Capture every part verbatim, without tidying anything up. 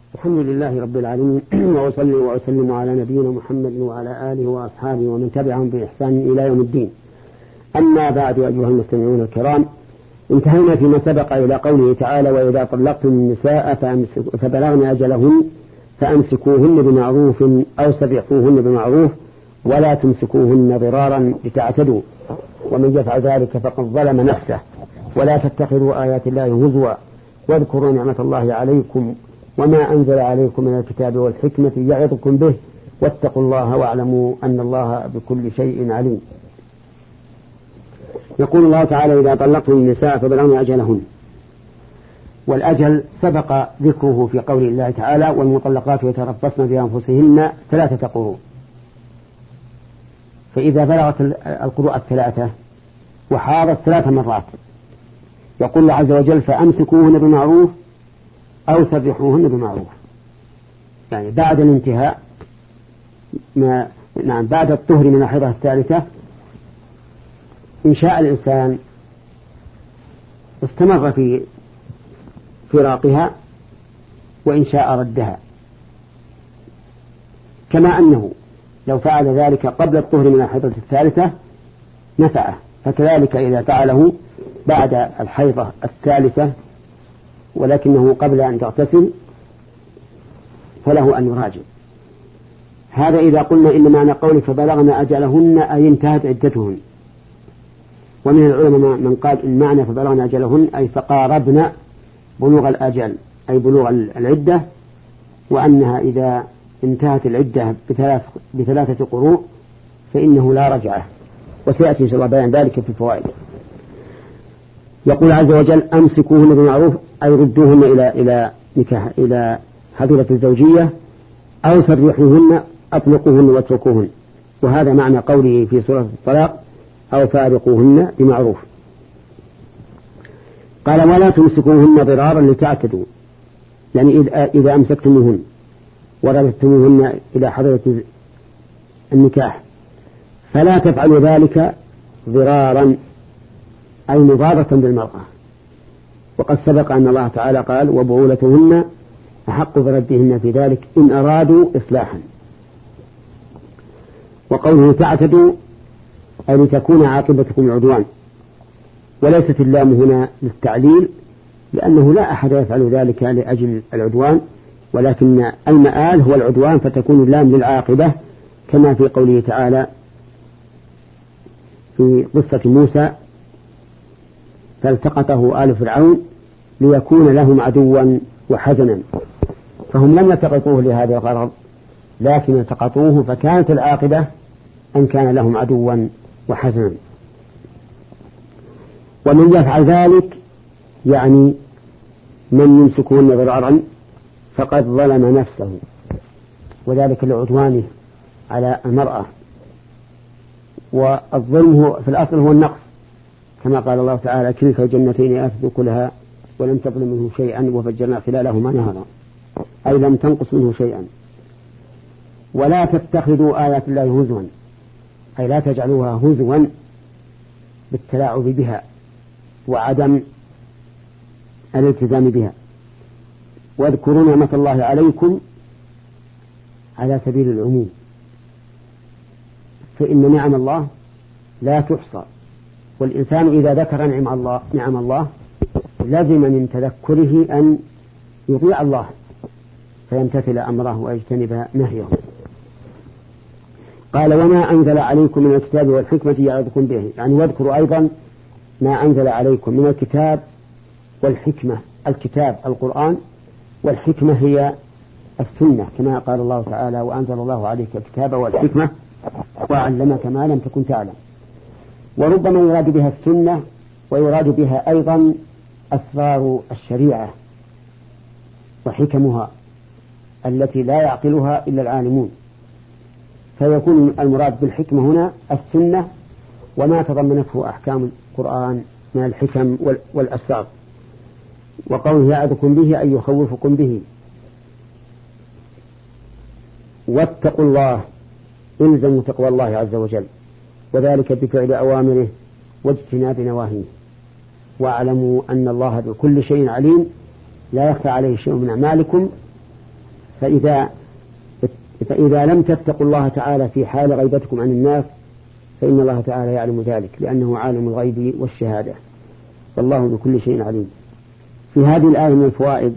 الحمد لله رب العالمين وأصلي وأسلم على نبينا محمد وعلى آله وأصحابه ومن تبعهم بإحسان إلى يوم الدين. أما بعد أيها المستمعون الكرام، انتهينا فيما سبق إلى قوله تعالى: وإذا طلقتم النساء فبلغن أجلهن فأمسكوهن بمعروف أو سرحوهن بمعروف ولا تمسكوهن ضرارا لتعتدوا، ومن يفعل ذلك فقد ظلم نفسه. ولا تتخذوا آيات الله هزوا واذكروا نعمة الله عليكم وما أنزل عليكم من الكتاب والحكمة يعظكم به واتقوا الله واعلموا أن الله بكل شيء عليم. يقول الله تعالى: إذا طلقتم النساء فبلغن أجلهن. والأجل سبق ذكره في قول الله تعالى: والمطلقات يتربصن بأنفسهن ثلاثة قروء. فإذا بلغت القروء الثلاثة وحاضت ثلاث مرات يقول الله عز وجل: فأمسكوهن بمعروف أو سرحوهن بمعروف، يعني بعد الانتهاء ما نعم بعد الطهر من الحيضة الثالثة إن شاء الإنسان استمر في فراقها وإن شاء ردها، كما أنه لو فعل ذلك قبل الطهر من الحيضة الثالثة نفعه، فكذلك إذا فعله بعد الحيضة الثالثة ولكنه قبل أن تغتسل فله أن يراجع. هذا إذا قلنا إن معنى قوله فبلغن أجلهن أي انتهت عدتهن. ومن العلماء من قال إن معنى فبلغن أجلهن أي فقاربن بلوغ الأجل أي بلوغ العدة، وأنها إذا انتهت العدة بثلاث بثلاثة قروء فإنه لا رجعه، وسيأتي إن شاء الله بيان ذلك في الفوائد. يقول عز وجل: أمسكوهن بمعروف أي ردوهن إلى إلى نكاح إلى حظيرة الزوجية أو سرحوهن أطلقوهن واتركوهن. وهذا معنى قوله في سورة الطلاق: أو فارقوهن بمعروف. قال: ولا تمسكوهن ضرارا لتعتدوا، يعني إذا أمسكتموهن ورددتموهن إلى حظيرة النكاح فلا تفعلوا ذلك ضرارا أي مضارة بالمرأة. وقد سبق أن الله تعالى قال: وبعولتهن أحق بردهن في ذلك إن أرادوا إصلاحا. وقوله تعتدوا أي لتكون عاقبتكم العدوان، وليست اللام هنا للتعليل لأنه لا أحد يفعل ذلك لأجل العدوان، ولكن المآل هو العدوان، فتكون اللام للعاقبة كما في قوله تعالى في قصة موسى: فالتقطه آل فرعون ليكون لهم عدوا وحزنا. فهم لم يلتقطوه لهذا الغرض لكن التقطوه فكانت العاقبة أن كان لهم عدوا وحزنا. ومن يفعل ذلك يعني من يمسكون ضرارا فقد ظلم نفسه، وذلك لعدوانه على المرأة. والظلم في الأصل هو النقص، كما قال الله تعالى: كلتا الجنتين آتت أكلها ولم تظلم منه شيئا وفجرنا خلالهما نهرا، أي لم تنقص منه شيئا. ولا تتخذوا آيات الله هزوا أي لا تجعلوها هزوا بالتلاعب بها وعدم الالتزام بها. واذكروا نعمة الله عليكم على سبيل العموم، فإن نعم الله لا تحصى، والإنسان إذا ذكر نعم الله نعم الله لازم من تذكره أن يطيع الله فيمتثل أمره ويجتنب نهيه. قال: وما أنزل عليكم من الكتاب والحكمة يعظكم به، يعني واذكروا أيضا ما أنزل عليكم من الكتاب والحكمة. الكتاب القرآن، والحكمة هي السنة، كما قال الله تعالى: وأنزل الله عليك الكتاب والحكمة وعلمك ما لم تكن تعلم. وربما يراد بها السنة ويراد بها أيضا أسرار الشريعة وحكمها التي لا يعقلها إلا العالمون، فيكون المراد بالحكمة هنا السنة وما تضمنته أحكام القرآن من الحكم والأسرار. وقوله يعظكم به أي يخوفكم به. واتقوا الله، إلزموا تقوى الله عز وجل، وذلك بفعل أوامره واجتناب نواهيه. واعلموا أن الله بكل شيء عليم، لا يخفى عليه شيء من أعمالكم فإذا فإذا لم تتقوا الله تعالى في حال غيبتكم عن الناس فإن الله تعالى يعلم ذلك، لأنه عالم الغيب والشهادة، والله بكل شيء عليم. في هذه الآية من الفوائد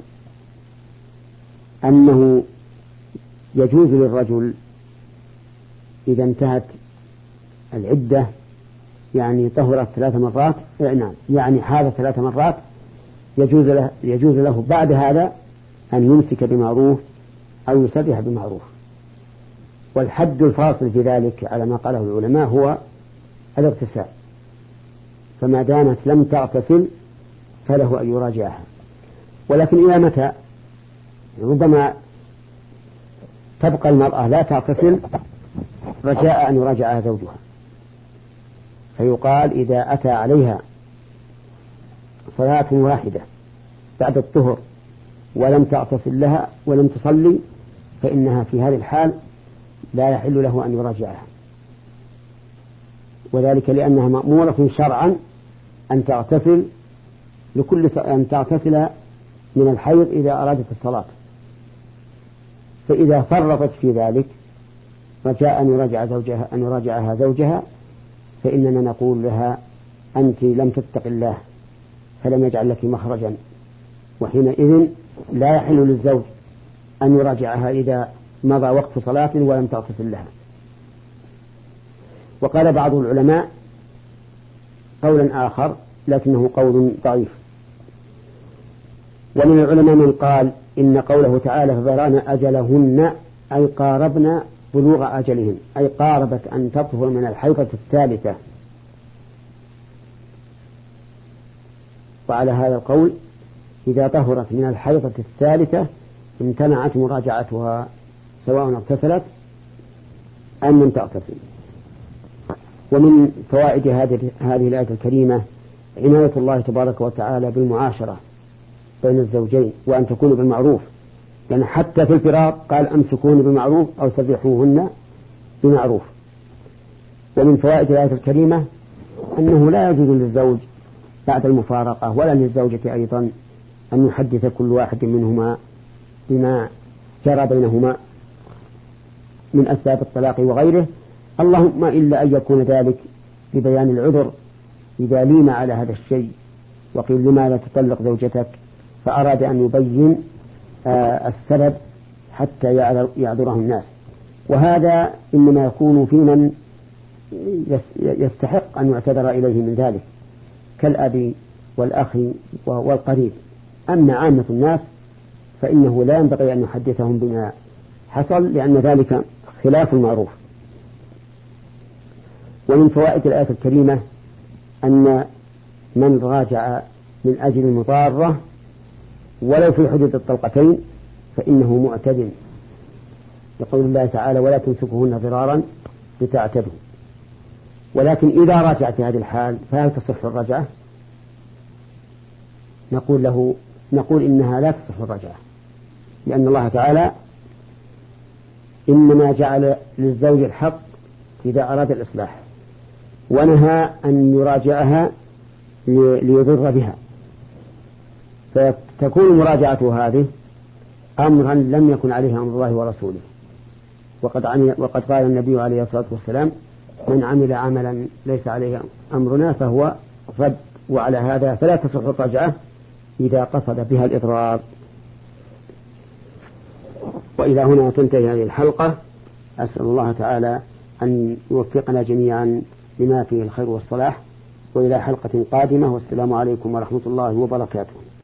أنه يجوز للرجل إذا انتهت العدة، يعني طهرت ثلاث مرات، نعم يعني حاضت ثلاث مرات، يجوز له, يجوز له بعد هذا أن يمسك بمعروف أو يسرح بمعروف. والحد الفاصل في ذلك على ما قاله العلماء هو الاغتسال، فما دامت لم تغتسل فله أن يراجعها. ولكن إلى متى؟ ربما تبقى المرأة لا تغتسل رجاء أن يراجعها زوجها، فيقال إذا أتى عليها صلاة واحدة بعد الطهر ولم تغتسل لها ولم تصلي فإنها في هذه الحال لا يحل له أن يراجعها، وذلك لأنها مأمورة شرعا أن تغتسل لكل أن تغتسل من الحيض إذا أرادت الصلاة، فإذا فرطت في ذلك رجاء أن يراجع زوجها أن يراجعها زوجها فإننا نقول لها أنت لم تتق الله فلم يجعل لك مخرجا، وحينئذ لا يحل للزوج أن يراجعها إذا مضى وقت صلاة ولم تغتسل لها. وقال بعض العلماء قولا آخر لكنه قول ضعيف، ومن العلماء من قال إن قوله تعالى فبلغن أجلهن أي قاربن بلوغ أجلهن، أي قاربت أن تطهر من الحيضة الثالثة. وعلى هذا القول إذا طهرت من الحيضة الثالثة امتنعت مراجعتها سواء اغتسلت أم لم تغتسل. ومن فوائد هذه الآية الكريمة عناية الله تبارك وتعالى بالمعاشرة بين الزوجين وأن تكون بالمعروف، يعني حتى في الفراق قال أمسكون بالمعروف أو سرحوهن بمعروف. ومن فوائد الآية الكريمة أنه لا يجوز للزوج بعد المفارقة ولا للزوجة أيضا أن يحدث كل واحد منهما بما جرى بينهما من أسباب الطلاق وغيره، اللهم إلا أن يكون ذلك ببيان العذر إذا لين على هذا الشيء وقيل لماذا تطلق زوجتك فأراد أن يبين آه السبب حتى يعذره الناس، وهذا إنما يكون في من يستحق أن يعتذر إليه من ذلك كالأب والأخ والقريب. أما عامة الناس فإنه لا ينبغي أن يحدثهم بما حصل لأن ذلك خلاف المعروف. ومن فوائد الآية الكريمة أن من راجع من أجل المضارة ولو في حدود الطلقتين فإنه معتد، يقول الله تعالى ولا تمسكوهن ضرارا لتعتدوا. ولكن إذا راجع في هذه الحال فهل تصح الرجعة؟ نقول له نقول إنها لا تصح الرجعة، لأن الله تعالى إنما جعل للزوج الحق إذا أراد الإصلاح، ونهى أن يراجعها ليضر بها، فتكون مراجعته هذه أمرا لم يكن عليه أمر الله ورسوله. وقد, وقد قال النبي عليه الصلاة والسلام من عمل عملا ليس عليه أمرنا فهو رد، وعلى هذا فلا تصح الرجعة إذا قصد بها الإضرار. وإلى هنا تنتهي هذه الحلقة، أسأل الله تعالى أن يوفقنا جميعا لما فيه الخير والصلاح، وإلى حلقة قادمة، والسلام عليكم ورحمة الله وبركاته.